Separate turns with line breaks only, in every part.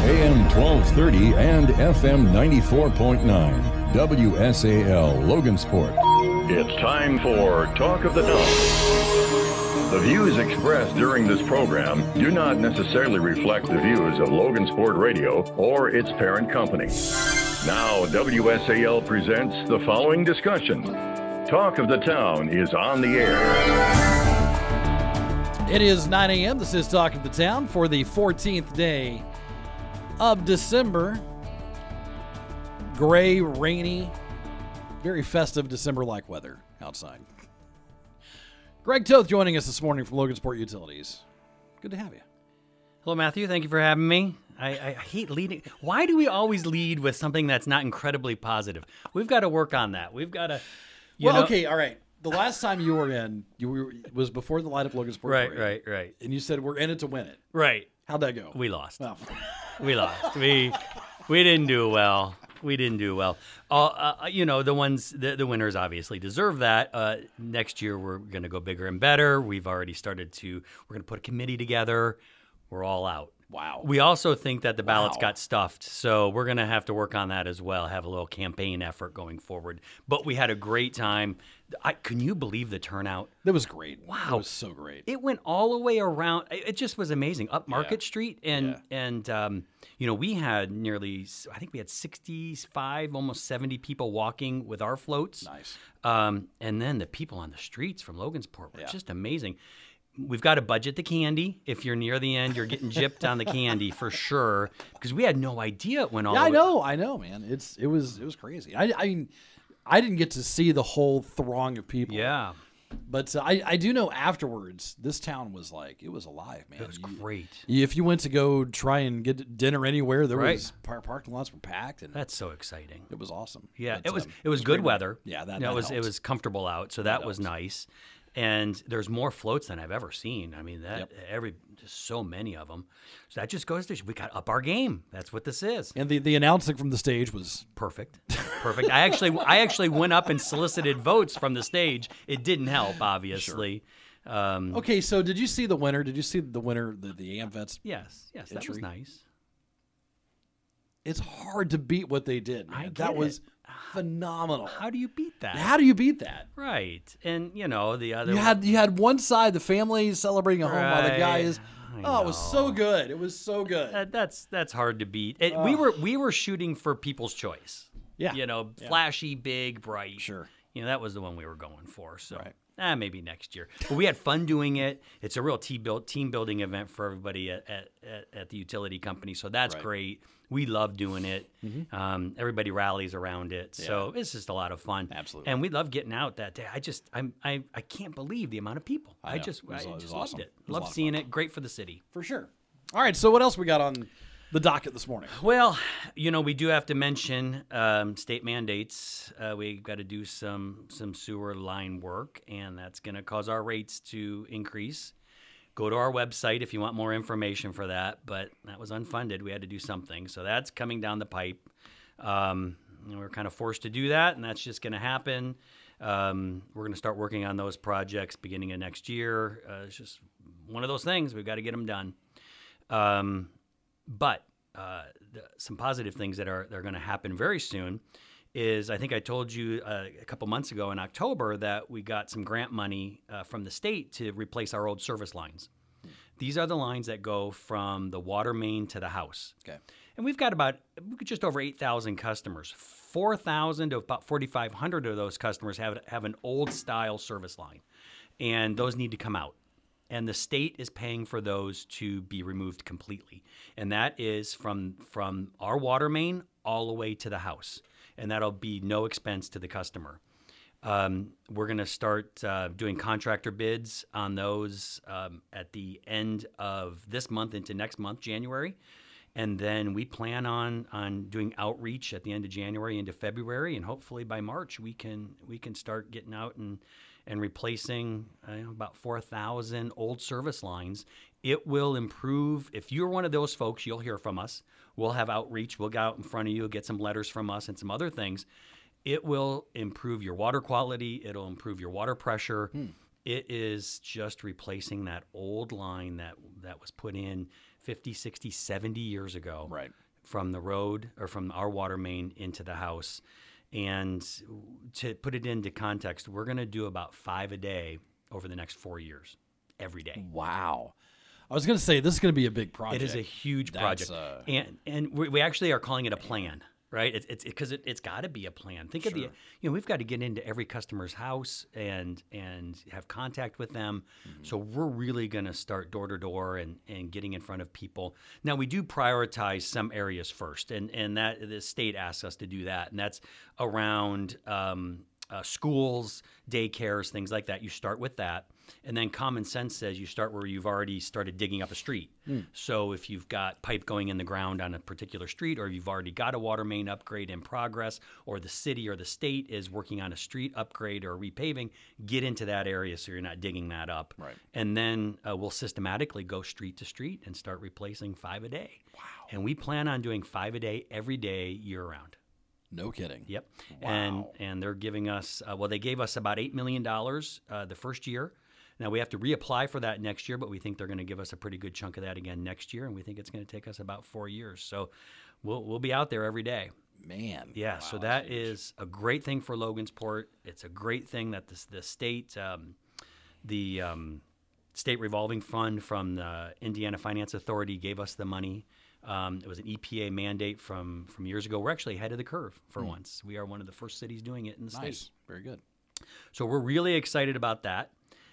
AM 1230 and FM 94.9. WSAL Logansport.
It's time for Talk of the Town. The views expressed during this program do not necessarily reflect the views of Logansport Radio or its parent company. Now, WSAL presents the following discussion. Talk of the Town is on the air.
It is 9 a.m. This is Talk of the Town for the 14th day of December. Gray, rainy, very festive December-like weather outside. Greg Toth joining us this morning from Logansport Utilities. Good to have you.
Hello, Matthew. Thank you for having me. I hate leading. Why do we always lead with something that's not incredibly positive? We've got to work on that. We've got to,
okay, all right. The last time you were in, was before the Light Up Logansport.
Right.
And you said, we're in it to win it.
Right.
How'd that go?
We lost.
Oh.
We lost. We didn't do well. We didn't do well. The winners obviously deserve that. Next year, we're going to go bigger and better. We've already started we're going to put a committee together. We're all out.
Wow.
We also think that the ballots got stuffed, so we're going to have to work on that as well, have a little campaign effort going forward. But we had a great time. Can you believe the turnout?
That was great.
Wow.
That was so great.
It went all the way around. It just was amazing. Up Market Street, and we had I think we had 65, almost 70 people walking with our floats.
Nice.
And then the people on the streets from Logansport were just amazing. We've got to budget the candy. If you're near the end, you're getting gypped on the candy for sure, because we had no idea it went all.
Yeah, I know, man. It was crazy. I mean, I didn't get to see the whole throng of people.
Yeah,
but I do know afterwards, this town was it was alive, man.
It was great.
If you went to go try and get dinner anywhere, there was parking lots were packed, and
that's so exciting.
It was awesome.
Yeah,
but,
it was good weather.
Yeah,
it was comfortable out, so that was nice. And there's more floats than I've ever seen. I mean, just so many of them. So that just goes to we got up our game. That's what this is.
And the announcing from the stage was
perfect. I actually went up and solicited votes from the stage. It didn't help, obviously.
Sure. Okay, so did you see the winner? Did you see the winner, the AmVets?
Yes, that was nice.
It's hard to beat what they did, man. That was phenomenal.
How do you beat that?
Right.
And the other
you had one side, the family celebrating a home while the guys. It was so good. It was so good.
That's hard to beat. We were shooting for People's Choice.
Yeah.
Flashy, big, bright.
Sure.
That was the one we were going for. So maybe next year. But we had fun doing it. It's a real team building event for everybody at the utility company. So that's great. We love doing it. Mm-hmm. Everybody rallies around it. So it's just a lot of fun.
Absolutely.
And we love getting out that day. I can't believe the amount of people. I just
awesome.
loved it. Loved seeing it. Great for the city.
For sure. All right. So what else we got on the docket this morning?
Well, we do have to mention state mandates. We got to do some sewer line work, and that's going to cause our rates to increase. Go to our website if you want more information for that, but that was unfunded. We had to do something. So that's coming down the pipe. We're kind of forced to do that, and that's just going to happen. We're going to start working on those projects beginning of next year. It's just one of those things. We've got to get them done. But some positive things that are going to happen very soon is, I think I told you a couple months ago in October that we got some grant money from the state to replace our old service lines. These are the lines that go from the water main to the house.
Okay.
And we've got just over 8,000 customers. 4,000 to about 4,500 of those customers have an old style service line, and those need to come out. And the state is paying for those to be removed completely. And that is from our water main all the way to the house. And that'll be no expense to the customer. We're going to start doing contractor bids on those at the end of this month into next month, January. And then we plan on doing outreach at the end of January into February. And hopefully by March, we can start getting out and replacing about 4,000 old service lines. It will improve. If you're one of those folks, you'll hear from us. We'll have outreach. We'll go out in front of you, get some letters from us and some other things. It will improve your water quality. It'll improve your water pressure. It is just replacing that old line that was put in 50, 60, 70 years ago.
Right.
From the road or from our water main into the house. And to put it into context, we're going to do about 5 a day over the next 4 years, every day.
Wow. I was going to say, this is going to be a big project.
It is a huge
That's,
project. And we actually are calling it a plan, right? It's because it's got to be a plan. Think of the, we've got to get into every customer's house and have contact with them. So we're really going to start door to door and getting in front of people. Now, we do prioritize some areas first, and that the state asks us to do that. And that's around schools, daycares, things like that. You start with that. And then common sense says you start where you've already started digging up a street. So if you've got pipe going in the ground on a particular street, or you've already got a water main upgrade in progress, or the city or the state is working on a street upgrade or repaving, get into that area so you're not digging that up.
Right.
And then we'll systematically go street to street and start replacing 5 a day. Wow. And we plan on doing 5 a day every day year round.
No kidding.
Yep.
Wow.
And they're giving us, they gave us about $8 million the first year. Now, we have to reapply for that next year, but we think they're going to give us a pretty good chunk of that again next year, and we think it's going to take us about 4 years. So we'll be out there every day.
Man.
Yeah,
Wow,
so that is a great thing for Logansport. It's a great thing that the state, the state revolving fund from the Indiana Finance Authority gave us the money. It was an EPA mandate from years ago. We're actually ahead of the curve for once. We are one of the first cities doing it in the state.
Very good.
So we're really excited about that.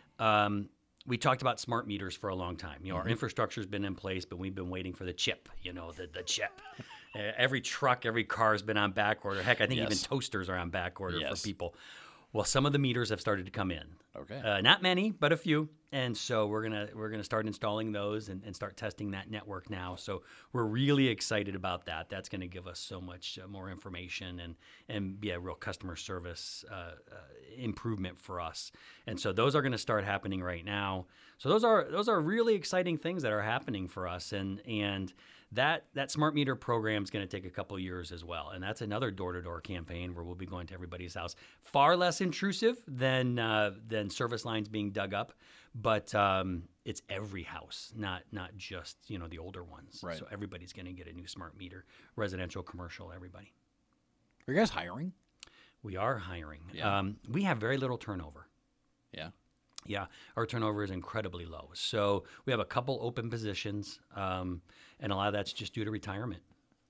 We talked about smart meters for a long time. Our infrastructure's been in place, but we've been waiting for the chip, the chip. Every truck, every car has been on back order. Heck, I think even toasters are on back order for people. Well, some of the meters have started to come in.
Okay.
Not many, but a few. And so we're gonna start installing those and start testing that network now. So we're really excited about that. That's going to give us so much more information and be a real customer service improvement for us. And so those are going to start happening right now. So those are really exciting things that are happening for us. And that smart meter program is going to take a couple of years as well. And that's another door-to-door campaign where we'll be going to everybody's house. Far less intrusive than service lines being dug up, but it's every house, not just the older ones.
Right.
So everybody's going to get a new smart meter, residential, commercial, everybody.
Are you guys hiring?
We are hiring.
Yeah.
We have very little turnover.
Yeah.
Yeah, our turnover is incredibly low. So we have a couple open positions, and a lot of that's just due to retirement.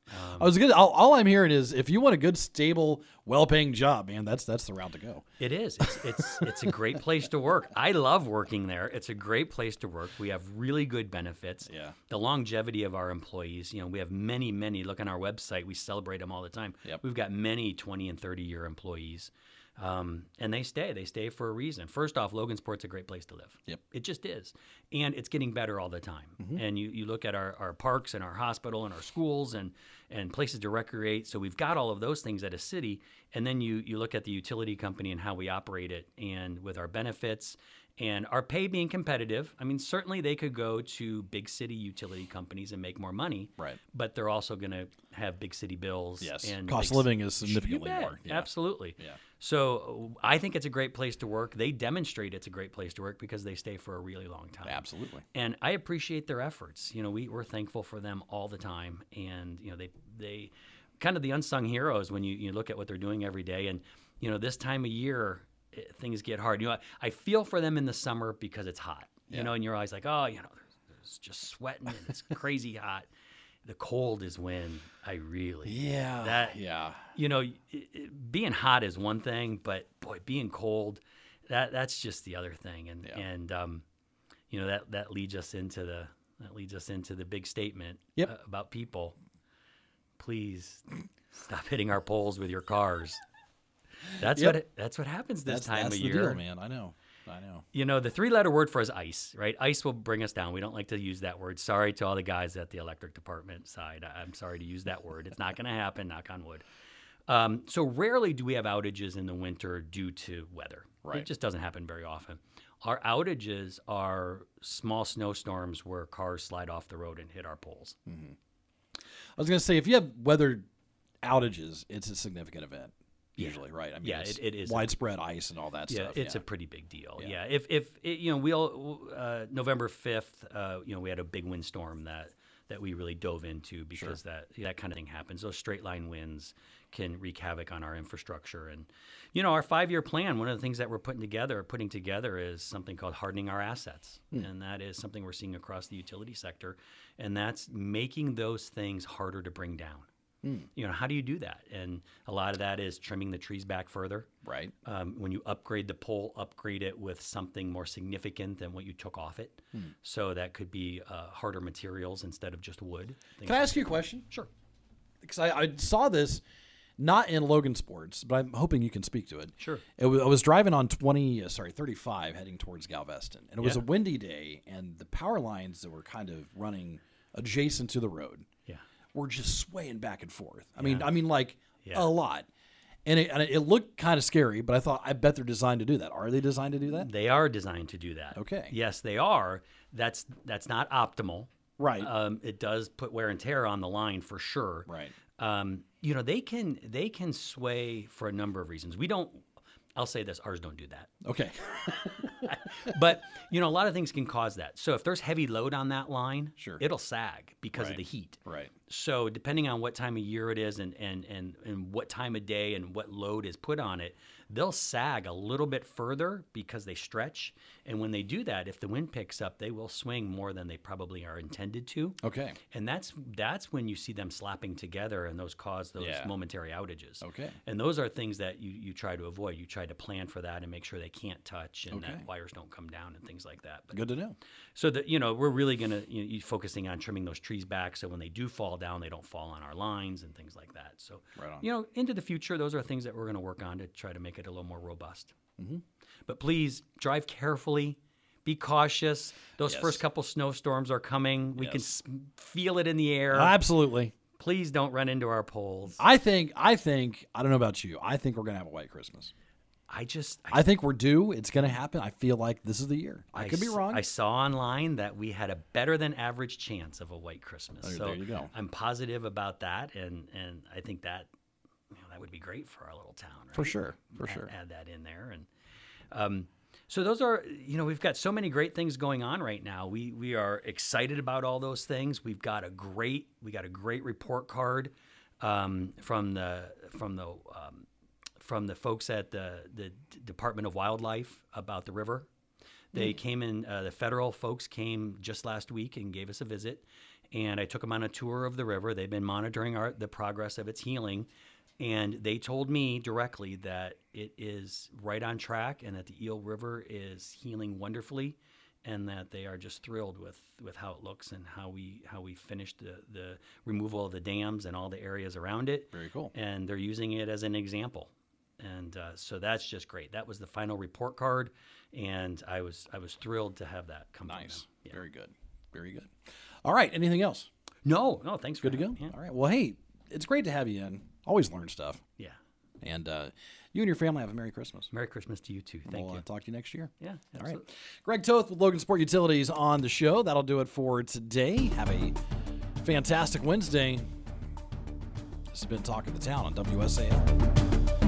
All I'm hearing is if you want a good, stable, well-paying job, man, that's the route to go.
It is. It's a great place to work. I love working there. It's a great place to work. We have really good benefits.
Yeah.
The longevity of our employees. We have many. Look on our website. We celebrate them all the time.
Yep.
We've got many 20 and 30-year employees. And they stay. They stay for a reason. First off, Logansport's a great place to live.
Yep.
It just is. And it's getting better all the time. And you look at our parks and our hospital and our schools and places to recreate. So we've got all of those things at a city. And then you look at the utility company and how we operate it, and with our benefits and our pay being competitive. I mean, certainly they could go to big city utility companies and make more money.
Right.
But they're also going to have big city bills.
Yes.
And
Cost of living is significantly
You bet.
more. Yeah.
Absolutely.
Yeah.
So I think it's a great place to work. They demonstrate it's a great place to work because they stay for a really long time.
Absolutely.
And I appreciate their efforts. We're thankful for them all the time. And, they kind of the unsung heroes when you look at what they're doing every day. And, this time of year, things get hard. I feel for them in the summer because it's hot, and you're always like, oh, there's just sweating and it's crazy hot. The cold is when I really being hot is one thing, but boy, being cold, that's just the other thing. And that leads us into the big statement about people. Please stop hitting our poles with your cars. That's what happens this time of year.
That's the deal, man. I know.
The 3-letter word for is ice, right? Ice will bring us down. We don't like to use that word. Sorry to all the guys at the electric department side. I'm sorry to use that word. It's not going to happen, knock on wood. So rarely do we have outages in the winter due to weather.
Right.
It just doesn't happen very often. Our outages are small snowstorms where cars slide off the road and hit our poles.
Mm-hmm. I was going to say, if you have weather outages, it's a significant event. Usually, right? I mean,
it is
widespread ice and all that stuff.
It's a pretty big deal. Yeah. If November 5th, we had a big windstorm that that we really dove into because that kind of thing happens. Those straight line winds can wreak havoc on our infrastructure. And, our 5-year plan, one of the things that we're putting together is something called hardening our assets. And that is something we're seeing across the utility sector. And that's making those things harder to bring down. How do you do that? And a lot of that is trimming the trees back further.
Right.
When you upgrade the pole, upgrade it with something more significant than what you took off it. So that could be harder materials instead of just wood.
Can I ask you a question?
Sure.
Because I saw this not in Logan Sports, but I'm hoping you can speak to it.
Sure.
I was driving on 35 heading towards Galveston, and it was a windy day, and the power lines that were kind of running adjacent to the road were just swaying back and forth. I mean, a lot. And it looked kind of scary, but I thought, I bet they're designed to do that. Are they designed to do that?
They are designed to do that.
Okay.
Yes, they are. That's not optimal.
Right.
It does put wear and tear on the line for sure.
Right.
They can sway for a number of reasons. I'll say this, ours don't do that.
Okay.
But, a lot of things can cause that. So if there's heavy load on that line,
Sure.
it'll sag because of the heat.
Right.
So depending on what time of year it is and what time of day and what load is put on it, they'll sag a little bit further because they stretch. And when they do that, if the wind picks up, they will swing more than they probably are intended to.
Okay.
And that's when you see them slapping together, and those cause those momentary outages.
Okay.
And those are things that you try to avoid. You try to plan for that and make sure they can't touch and that wires don't come down and things like that. But,
Good to know.
so that we're really going to focusing on trimming those trees back so when they do fall down, they don't fall on our lines and things like that. So,
Right on.
into the future, those are things that we're going to work on to try to make it a little more robust. Mm-hmm. But please drive carefully. Be cautious. Those first couple snowstorms are coming. We can feel it in the air.
Absolutely.
Please don't run into our poles.
I think, I don't know about you. I think we're going to have a white Christmas. I think we're due. It's going to happen. I feel like this is the year. I could be wrong.
I saw online that we had a better than average chance of a white Christmas.
There you go.
I'm positive about that, and I think that that would be great for our little town. Right?
For sure.
Add that in there, and so those are we've got so many great things going on right now. We are excited about all those things. We got a great report card from the folks at the Department of Wildlife about the river. They came in, the federal folks came just last week and gave us a visit, and I took them on a tour of the river. They've been monitoring the progress of its healing, and they told me directly that it is right on track and that the Eel River is healing wonderfully, and that they are just thrilled with how it looks and how we finished the removal of the dams and all the areas around it.
Very cool.
And they're using it as an example. And so that's just great. That was the final report card, and I was thrilled to have that come.
Nice.
Yeah.
Very good. Very good. All right. Anything else?
No. Thanks.
Good to go.
Yeah.
All right. Well, hey, it's great to have you in. Always learn stuff.
Yeah.
And you and your family have a Merry Christmas.
Merry Christmas to you too. Thank you.
We'll talk to you next year.
Yeah.
All right.
Absolutely.
Greg Toth with Logan Sport Utilities on the show. That'll do it for today. Have a fantastic Wednesday. This has been Talk of the Town on WSAL.